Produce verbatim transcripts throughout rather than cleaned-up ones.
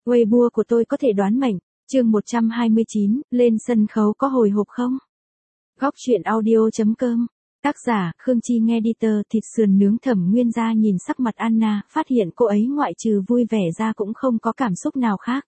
Weibo của tôi có thể đoán mệnh. Chương một trăm hai mươi chín, lên sân khấu có hồi hộp không? Góc truyện audio chấm com. Tác giả, Khương Chi nghe editor. Thịt sườn nướng. Thẩm Nguyên Gia nhìn sắc mặt Anna, phát hiện cô ấy ngoại trừ vui vẻ ra cũng không có cảm xúc nào khác.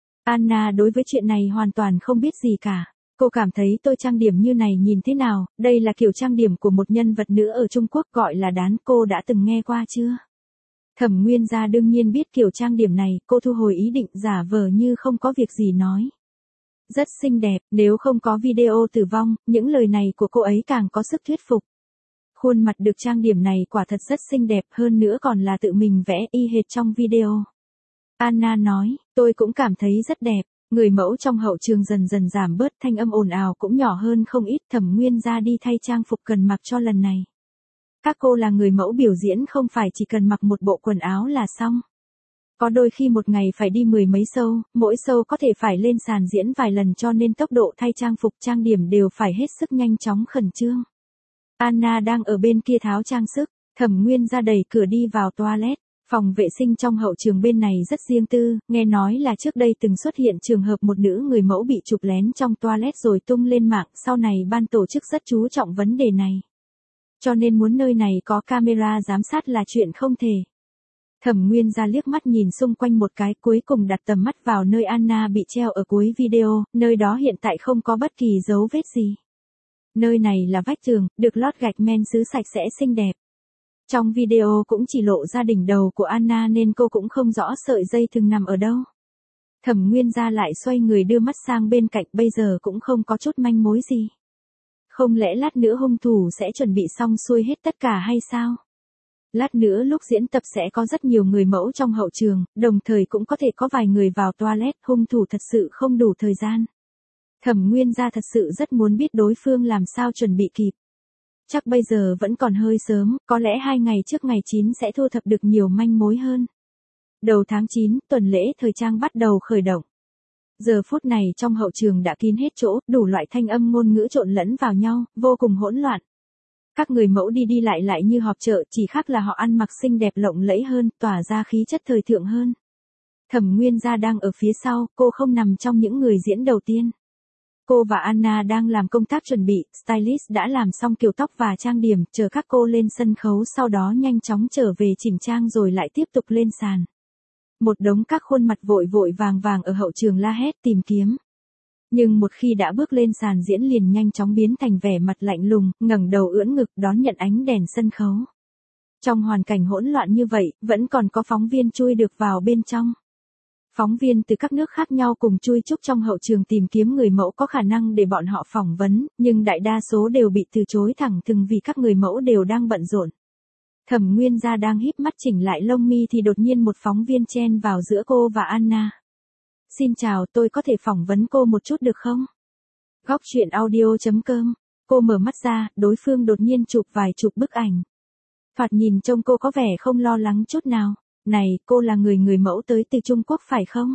Anna đối với chuyện này hoàn toàn không biết gì cả. Cô cảm thấy tôi trang điểm như này nhìn thế nào, đây là kiểu trang điểm của một nhân vật nữ ở Trung Quốc gọi là đán, cô đã từng nghe qua chưa? Thẩm Nguyên Gia đương nhiên biết kiểu trang điểm này, cô thu hồi ý định giả vờ như không có việc gì nói. Rất xinh đẹp, nếu không có video tử vong, những lời này của cô ấy càng có sức thuyết phục. Khuôn mặt được trang điểm này quả thật rất xinh đẹp, hơn nữa còn là tự mình vẽ y hệt trong video. Anna nói, tôi cũng cảm thấy rất đẹp. Người mẫu trong hậu trường dần dần giảm bớt, thanh âm ồn ào cũng nhỏ hơn không ít. Thẩm Nguyên Gia đi thay trang phục cần mặc cho lần này. Các cô là người mẫu biểu diễn không phải chỉ cần mặc một bộ quần áo là xong. Có đôi khi một ngày phải đi mười mấy show, mỗi show có thể phải lên sàn diễn vài lần cho nên tốc độ thay trang phục trang điểm đều phải hết sức nhanh chóng khẩn trương. Anna đang ở bên kia tháo trang sức, Thẩm Nguyên Gia đẩy cửa đi vào toilet. Phòng vệ sinh trong hậu trường bên này rất riêng tư, nghe nói là trước đây từng xuất hiện trường hợp một nữ người mẫu bị chụp lén trong toilet rồi tung lên mạng, sau này ban tổ chức rất chú trọng vấn đề này. Cho nên muốn nơi này có camera giám sát là chuyện không thể. Thẩm Nguyên Gia liếc mắt nhìn xung quanh một cái, cuối cùng đặt tầm mắt vào nơi Anna bị treo ở cuối video, nơi đó hiện tại không có bất kỳ dấu vết gì. Nơi này là vách tường, được lót gạch men sứ sạch sẽ xinh đẹp. Trong video cũng chỉ lộ ra đỉnh đầu của Anna nên cô cũng không rõ sợi dây thừng nằm ở đâu. Thẩm Nguyên Gia lại xoay người đưa mắt sang bên cạnh, bây giờ cũng không có chút manh mối gì. Không lẽ lát nữa hung thủ sẽ chuẩn bị xong xuôi hết tất cả hay sao? Lát nữa lúc diễn tập sẽ có rất nhiều người mẫu trong hậu trường, đồng thời cũng có thể có vài người vào toilet, hung thủ thật sự không đủ thời gian. Thẩm Nguyên Gia thật sự rất muốn biết đối phương làm sao chuẩn bị kịp. Chắc bây giờ vẫn còn hơi sớm, có lẽ hai ngày trước ngày chín sẽ thu thập được nhiều manh mối hơn. Đầu tháng chín, tuần lễ thời trang bắt đầu khởi động. Giờ phút này trong hậu trường đã kín hết chỗ, đủ loại thanh âm ngôn ngữ trộn lẫn vào nhau, vô cùng hỗn loạn. Các người mẫu đi đi lại lại như họp chợ, chỉ khác là họ ăn mặc xinh đẹp lộng lẫy hơn, tỏa ra khí chất thời thượng hơn. Thẩm Nguyên Gia đang ở phía sau, cô không nằm trong những người diễn đầu tiên. Cô và Anna đang làm công tác chuẩn bị, stylist đã làm xong kiểu tóc và trang điểm, chờ các cô lên sân khấu sau đó nhanh chóng trở về chỉnh trang rồi lại tiếp tục lên sàn. Một đống các khuôn mặt vội vội vàng vàng ở hậu trường la hét tìm kiếm. Nhưng một khi đã bước lên sàn diễn liền nhanh chóng biến thành vẻ mặt lạnh lùng, ngẩng đầu ưỡn ngực đón nhận ánh đèn sân khấu. Trong hoàn cảnh hỗn loạn như vậy, vẫn còn có phóng viên chui được vào bên trong. Phóng viên từ các nước khác nhau cùng chui chúc trong hậu trường tìm kiếm người mẫu có khả năng để bọn họ phỏng vấn, nhưng đại đa số đều bị từ chối thẳng thừng vì các người mẫu đều đang bận rộn. Thẩm Nguyên Gia đang híp mắt chỉnh lại lông mi thì đột nhiên một phóng viên chen vào giữa cô và Anna. Xin chào, tôi có thể phỏng vấn cô một chút được không? Góc truyện audio chấm com. Cô mở mắt ra, đối phương đột nhiên chụp vài chục bức ảnh. Thoạt nhìn trông cô có vẻ không lo lắng chút nào. Này, cô là người người mẫu tới từ Trung Quốc phải không?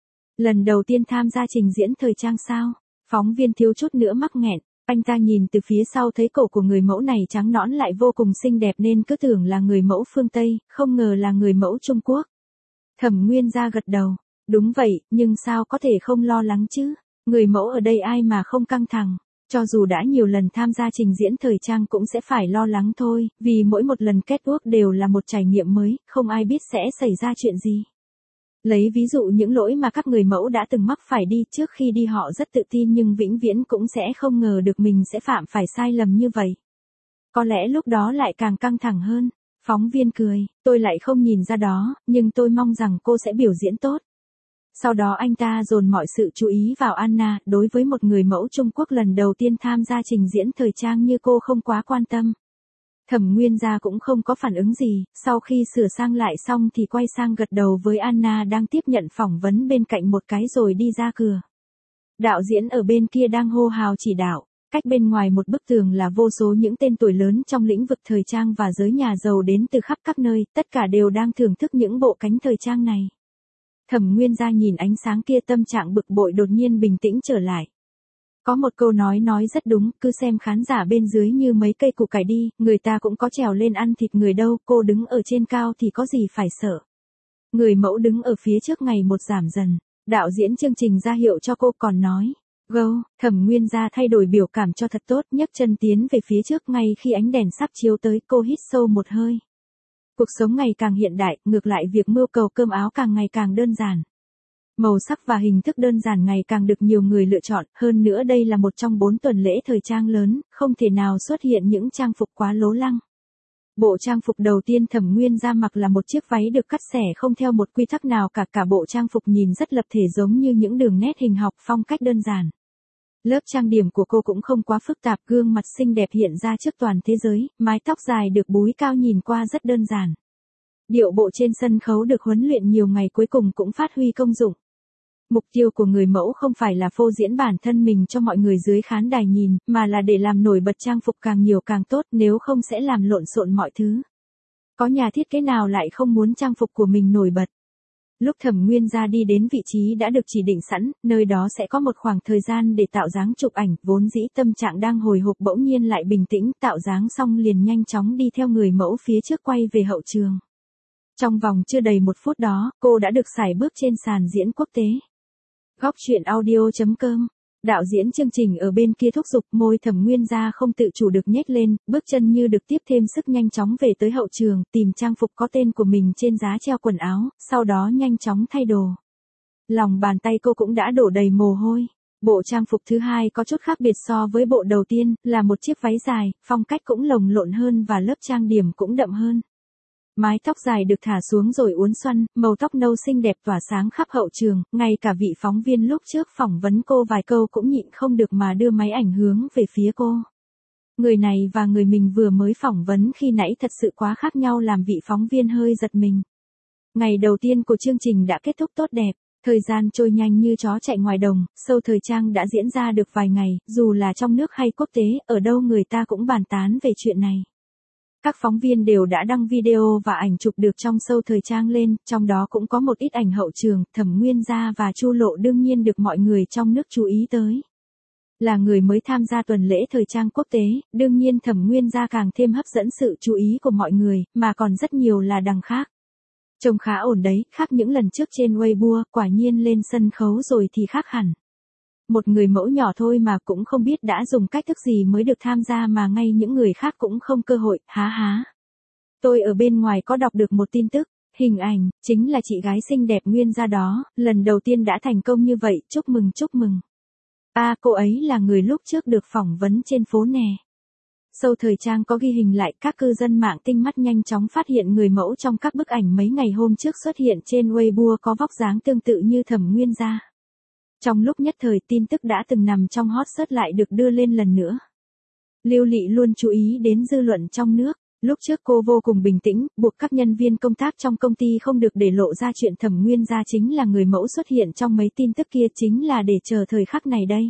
Lần đầu tiên tham gia trình diễn thời trang sao? Phóng viên thiếu chút nữa mắc nghẹn. Anh ta nhìn từ phía sau thấy cổ của người mẫu này trắng nõn lại vô cùng xinh đẹp nên cứ tưởng là người mẫu phương Tây, không ngờ là người mẫu Trung Quốc. Thẩm Nguyên Gia gật đầu. Đúng vậy, nhưng sao có thể không lo lắng chứ? Người mẫu ở đây ai mà không căng thẳng? Cho dù đã nhiều lần tham gia trình diễn thời trang cũng sẽ phải lo lắng thôi, vì mỗi một lần catwalk đều là một trải nghiệm mới, không ai biết sẽ xảy ra chuyện gì. Lấy ví dụ những lỗi mà các người mẫu đã từng mắc phải đi, trước khi đi họ rất tự tin nhưng vĩnh viễn cũng sẽ không ngờ được mình sẽ phạm phải sai lầm như vậy. Có lẽ lúc đó lại càng căng thẳng hơn. Phóng viên cười, tôi lại không nhìn ra đó, nhưng tôi mong rằng cô sẽ biểu diễn tốt. Sau đó anh ta dồn mọi sự chú ý vào Anna, đối với một người mẫu Trung Quốc lần đầu tiên tham gia trình diễn thời trang như cô không quá quan tâm. Thẩm Nguyên Gia cũng không có phản ứng gì, sau khi sửa sang lại xong thì quay sang gật đầu với Anna đang tiếp nhận phỏng vấn bên cạnh một cái rồi đi ra cửa. Đạo diễn ở bên kia đang hô hào chỉ đạo, cách bên ngoài một bức tường là vô số những tên tuổi lớn trong lĩnh vực thời trang và giới nhà giàu đến từ khắp các nơi, tất cả đều đang thưởng thức những bộ cánh thời trang này. Thẩm Nguyên Gia nhìn ánh sáng kia tâm trạng bực bội đột nhiên bình tĩnh trở lại. Có một câu nói nói rất đúng, cứ xem khán giả bên dưới như mấy cây củ cải đi, người ta cũng có trèo lên ăn thịt người đâu, cô đứng ở trên cao thì có gì phải sợ. Người mẫu đứng ở phía trước ngày một giảm dần. Đạo diễn chương trình ra hiệu cho cô còn nói. Go, Thẩm Nguyên Gia thay đổi biểu cảm cho thật tốt, nhấc chân tiến về phía trước ngay khi ánh đèn sắp chiếu tới, cô hít sâu một hơi. Cuộc sống ngày càng hiện đại, ngược lại việc mưu cầu cơm áo càng ngày càng đơn giản. Màu sắc và hình thức đơn giản ngày càng được nhiều người lựa chọn, hơn nữa đây là một trong bốn tuần lễ thời trang lớn, không thể nào xuất hiện những trang phục quá lố lăng. Bộ trang phục đầu tiên Thẩm Nguyên Gia mặc là một chiếc váy được cắt xẻ không theo một quy tắc nào cả, cả bộ trang phục nhìn rất lập thể giống như những đường nét hình học, phong cách đơn giản. Lớp trang điểm của cô cũng không quá phức tạp, gương mặt xinh đẹp hiện ra trước toàn thế giới, mái tóc dài được búi cao nhìn qua rất đơn giản. Điệu bộ trên sân khấu được huấn luyện nhiều ngày cuối cùng cũng phát huy công dụng. Mục tiêu của người mẫu không phải là phô diễn bản thân mình cho mọi người dưới khán đài nhìn, mà là để làm nổi bật trang phục càng nhiều càng tốt, nếu không sẽ làm lộn xộn mọi thứ. Có nhà thiết kế nào lại không muốn trang phục của mình nổi bật. Lúc Thẩm Nguyên Gia đi đến vị trí đã được chỉ định sẵn, nơi đó sẽ có một khoảng thời gian để tạo dáng chụp ảnh, vốn dĩ tâm trạng đang hồi hộp bỗng nhiên lại bình tĩnh, tạo dáng xong liền nhanh chóng đi theo người mẫu phía trước quay về hậu trường. Trong vòng chưa đầy một phút đó, cô đã được sải bước trên sàn diễn quốc tế. Góc truyện audio chấm com. Đạo diễn chương trình ở bên kia thúc giục, môi Thẩm Nguyên Gia không tự chủ được nhếch lên, bước chân như được tiếp thêm sức nhanh chóng về tới hậu trường, tìm trang phục có tên của mình trên giá treo quần áo, sau đó nhanh chóng thay đồ. Lòng bàn tay cô cũng đã đổ đầy mồ hôi. Bộ trang phục thứ hai có chút khác biệt so với bộ đầu tiên, là một chiếc váy dài, phong cách cũng lồng lộn hơn và lớp trang điểm cũng đậm hơn. Mái tóc dài được thả xuống rồi uốn xoăn, màu tóc nâu xinh đẹp tỏa sáng khắp hậu trường, ngay cả vị phóng viên lúc trước phỏng vấn cô vài câu cũng nhịn không được mà đưa máy ảnh hướng về phía cô. Người này và người mình vừa mới phỏng vấn khi nãy thật sự quá khác nhau làm vị phóng viên hơi giật mình. Ngày đầu tiên của chương trình đã kết thúc tốt đẹp, thời gian trôi nhanh như chó chạy ngoài đồng, show thời trang đã diễn ra được vài ngày, dù là trong nước hay quốc tế, ở đâu người ta cũng bàn tán về chuyện này. Các phóng viên đều đã đăng video và ảnh chụp được trong show thời trang lên, trong đó cũng có một ít ảnh hậu trường, Thẩm Nguyên Gia và Chu Lộ đương nhiên được mọi người trong nước chú ý tới. Là người mới tham gia tuần lễ thời trang quốc tế, đương nhiên Thẩm Nguyên Gia càng thêm hấp dẫn sự chú ý của mọi người, mà còn rất nhiều là đằng khác. Trông khá ổn đấy, khác những lần trước trên Weibo, quả nhiên lên sân khấu rồi thì khác hẳn. Một người mẫu nhỏ thôi mà cũng không biết đã dùng cách thức gì mới được tham gia mà ngay những người khác cũng không cơ hội, há há. Tôi ở bên ngoài có đọc được một tin tức, hình ảnh, chính là chị gái xinh đẹp Nguyên Gia đó, lần đầu tiên đã thành công như vậy, chúc mừng chúc mừng. À, cô ấy là người lúc trước được phỏng vấn trên phố nè. Show thời trang có ghi hình lại, các cư dân mạng tinh mắt nhanh chóng phát hiện người mẫu trong các bức ảnh mấy ngày hôm trước xuất hiện trên Weibo có vóc dáng tương tự như Thẩm Nguyên Gia. Trong lúc nhất thời tin tức đã từng nằm trong hot search lại được đưa lên lần nữa. Lưu Lị luôn chú ý đến dư luận trong nước. Lúc trước cô vô cùng bình tĩnh, buộc các nhân viên công tác trong công ty không được để lộ ra chuyện Thẩm Nguyên Gia chính là người mẫu xuất hiện trong mấy tin tức kia, chính là để chờ thời khắc này đây.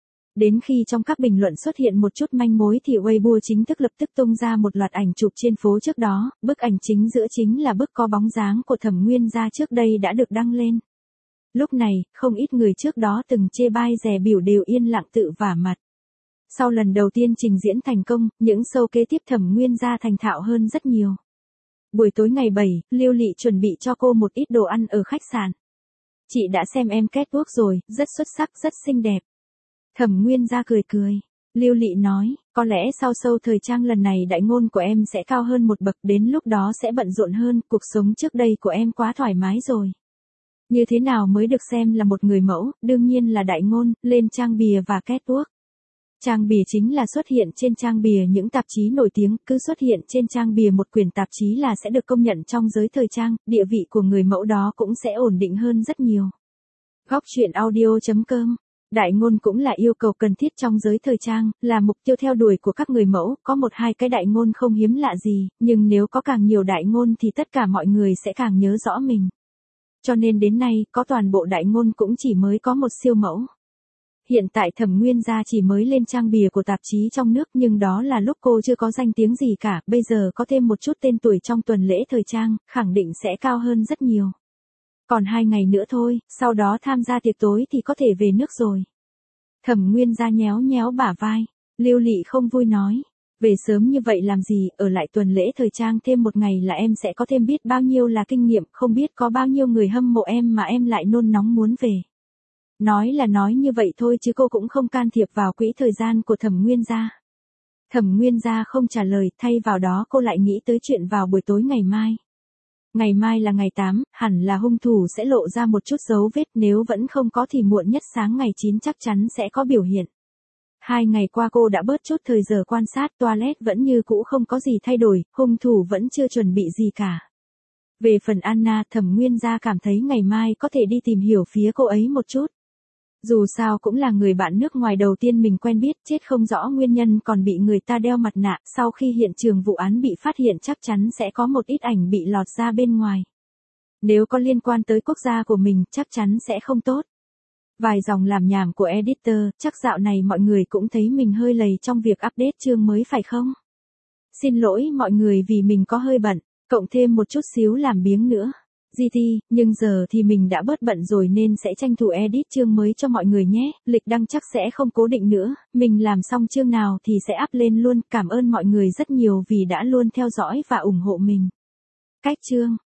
Đến khi trong các bình luận xuất hiện một chút manh mối thì Weibo chính thức lập tức tung ra một loạt ảnh chụp trên phố trước đó, bức ảnh chính giữa chính là bức có bóng dáng của Thẩm Nguyên Gia trước đây đã được đăng lên. Lúc này, không ít người trước đó từng chê bai dè bỉu đều yên lặng tự vả mặt. Sau lần đầu tiên trình diễn thành công, những show kế tiếp Thẩm Nguyên Gia thành thạo hơn rất nhiều. Buổi tối ngày bảy, Lưu Lị chuẩn bị cho cô một ít đồ ăn ở khách sạn. Chị đã xem em catwalk rồi, rất xuất sắc, rất xinh đẹp. Thẩm Nguyên Gia cười cười. Lưu Lị nói, có lẽ sau show thời trang lần này đại ngôn của em sẽ cao hơn một bậc, đến lúc đó sẽ bận rộn hơn, cuộc sống trước đây của em quá thoải mái rồi. Như thế nào mới được xem là một người mẫu, đương nhiên là đại ngôn, lên trang bìa và catwalk. Trang bìa chính là xuất hiện trên trang bìa những tạp chí nổi tiếng, cứ xuất hiện trên trang bìa một quyển tạp chí là sẽ được công nhận trong giới thời trang, địa vị của người mẫu đó cũng sẽ ổn định hơn rất nhiều. Góc truyện audio chấm com. Đại ngôn cũng là yêu cầu cần thiết trong giới thời trang, là mục tiêu theo đuổi của các người mẫu, có một hai cái đại ngôn không hiếm lạ gì, nhưng nếu có càng nhiều đại ngôn thì tất cả mọi người sẽ càng nhớ rõ mình. Cho nên đến nay, có toàn bộ đại ngôn cũng chỉ mới có một siêu mẫu. Hiện tại Thẩm Nguyên Gia chỉ mới lên trang bìa của tạp chí trong nước, nhưng đó là lúc cô chưa có danh tiếng gì cả, bây giờ có thêm một chút tên tuổi trong tuần lễ thời trang, khẳng định sẽ cao hơn rất nhiều. Còn hai ngày nữa thôi, sau đó tham gia tiệc tối thì có thể về nước rồi. Thẩm Nguyên Gia nhéo nhéo bả vai, Lưu Lị không vui nói. Về sớm như vậy làm gì, ở lại tuần lễ thời trang thêm một ngày là em sẽ có thêm biết bao nhiêu là kinh nghiệm, không biết có bao nhiêu người hâm mộ em mà em lại nôn nóng muốn về. Nói là nói như vậy thôi chứ cô cũng không can thiệp vào quỹ thời gian của Thẩm Nguyên Gia. Thẩm Nguyên Gia không trả lời, thay vào đó cô lại nghĩ tới chuyện vào buổi tối ngày mai. Ngày mai là ngày tám, hẳn là hung thủ sẽ lộ ra một chút dấu vết, nếu vẫn không có thì muộn nhất sáng ngày chín chắc chắn sẽ có biểu hiện. Hai ngày qua cô đã bớt chút thời giờ quan sát, toilet vẫn như cũ không có gì thay đổi, hung thủ vẫn chưa chuẩn bị gì cả. Về phần Anna, Thẩm Nguyên Gia cảm thấy ngày mai có thể đi tìm hiểu phía cô ấy một chút. Dù sao cũng là người bạn nước ngoài đầu tiên mình quen biết, chết không rõ nguyên nhân còn bị người ta đeo mặt nạ, sau khi hiện trường vụ án bị phát hiện chắc chắn sẽ có một ít ảnh bị lọt ra bên ngoài. Nếu có liên quan tới quốc gia của mình chắc chắn sẽ không tốt. Vài dòng làm nhảm của editor, chắc dạo này mọi người cũng thấy mình hơi lầy trong việc update chương mới phải không? Xin lỗi mọi người vì mình có hơi bận, cộng thêm một chút xíu làm biếng nữa. giê tê, nhưng giờ thì mình đã bớt bận rồi nên sẽ tranh thủ edit chương mới cho mọi người nhé, lịch đăng chắc sẽ không cố định nữa, mình làm xong chương nào thì sẽ up lên luôn, cảm ơn mọi người rất nhiều vì đã luôn theo dõi và ủng hộ mình. Cách chương